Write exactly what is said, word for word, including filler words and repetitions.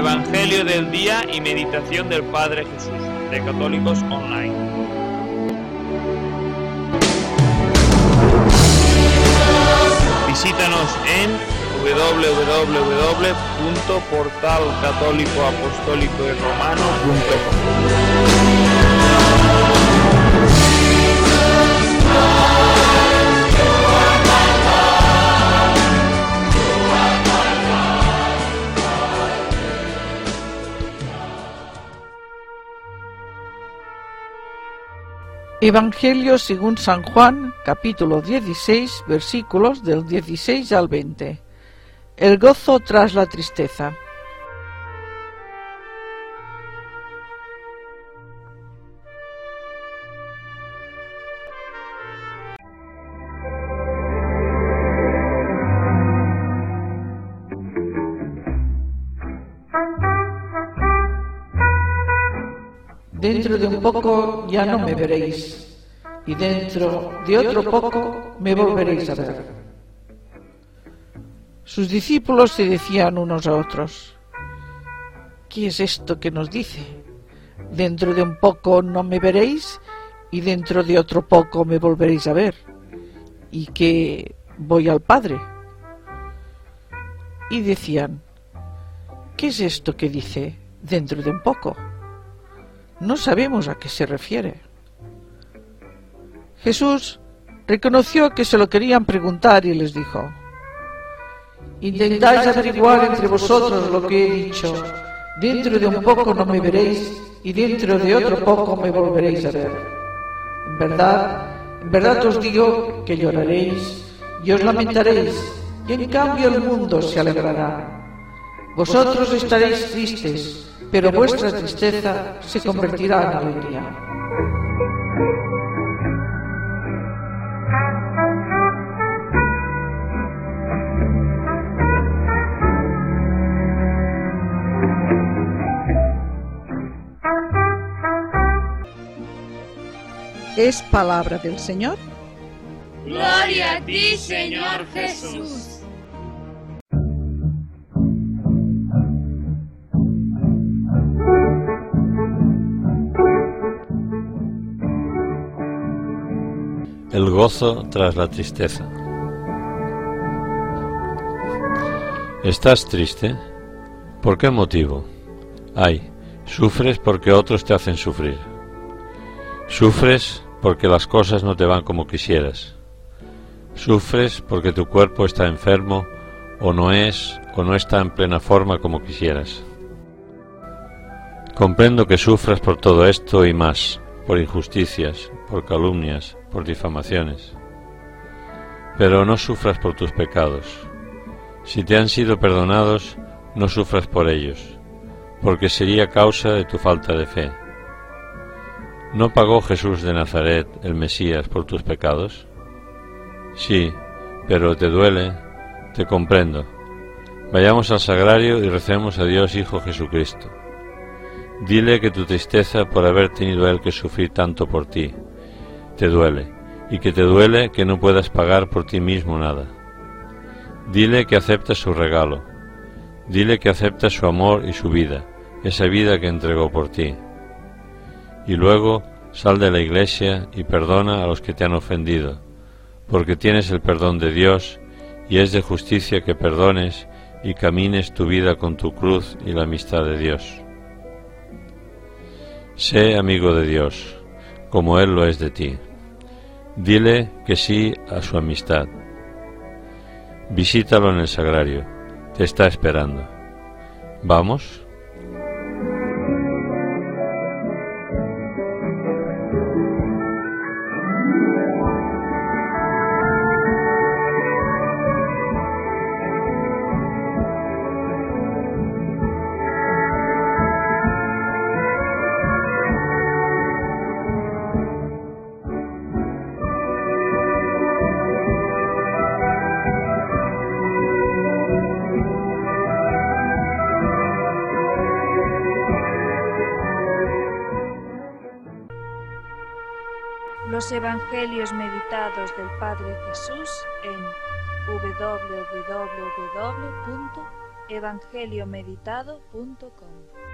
Evangelio del día y meditación del Padre Jesús, de Católicos Online. Visítanos en doble u doble u doble u punto portal católico apostólico y romano punto com. Evangelio según San Juan, capítulo dieciséis, versículos del dieciséis al veinte. El gozo tras la tristeza. Dentro de un poco ya no me veréis, y dentro de otro poco me volveréis a ver. Sus discípulos se decían unos a otros: ¿qué es esto que nos dice? Dentro de un poco no me veréis, y dentro de otro poco me volveréis a ver, y que voy al Padre. Y decían: ¿qué es esto que dice dentro de un poco? No sabemos a qué se refiere. Jesús reconoció que se lo querían preguntar y les dijo: intentáis averiguar entre vosotros lo que he dicho. Dentro de un poco no me veréis y dentro de otro poco me volveréis a ver. En verdad, en verdad os digo que lloraréis y os lamentaréis, y en cambio el mundo se alegrará. Vosotros estaréis tristes, pero vuestra tristeza se convertirá en alegría. Es palabra del Señor. Gloria a ti, Señor Jesús. El gozo tras la tristeza. ¿Estás triste? ¿Por qué motivo? Ay, sufres porque otros te hacen sufrir. Sufres porque las cosas no te van como quisieras. Sufres porque tu cuerpo está enfermo o no es o no está en plena forma como quisieras. Comprendo que sufras por todo esto y más, por injusticias, por calumnias, por difamaciones. Pero no sufras por tus pecados. Si te han sido perdonados, no sufras por ellos, porque sería causa de tu falta de fe. ¿No pagó Jesús de Nazaret, el Mesías, por tus pecados? Sí, pero te duele, te comprendo. Vayamos al sagrario y recemos a Dios Hijo Jesucristo. Dile que tu tristeza por haber tenido Él que sufrir tanto por ti te duele, y que te duele que no puedas pagar por ti mismo nada. Dile que aceptas su regalo. Dile que aceptas su amor y su vida, esa vida que entregó por ti. Y luego sal de la iglesia y perdona a los que te han ofendido, porque tienes el perdón de Dios y es de justicia que perdones y camines tu vida con tu cruz y la amistad de Dios. Sé amigo de Dios, como Él lo es de ti. Dile que sí a su amistad. Visítalo en el sagrario, te está esperando. ¿Vamos? Los Evangelios meditados del Padre Jesús en doble u doble u doble u punto evangeliomeditado punto com.